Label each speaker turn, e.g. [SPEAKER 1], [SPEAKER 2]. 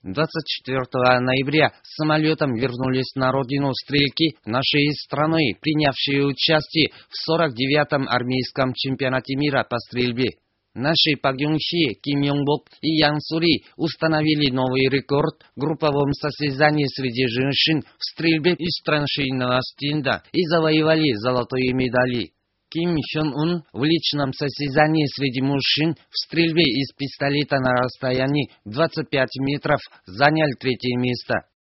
[SPEAKER 1] 24 ноября самолетом вернулись на родину стрелки нашей страны, принявшие участие в 49-м армейском чемпионате мира по стрельбе. Наши погонщики Ким Йонг-бок и Ян Сури установили новый рекорд в групповом состязании среди женщин в стрельбе из траншейного стенда и завоевали золотые медали. Ким Хён-ун в личном состязании среди мужчин в стрельбе из пистолета на расстоянии 25 метров занял третье место.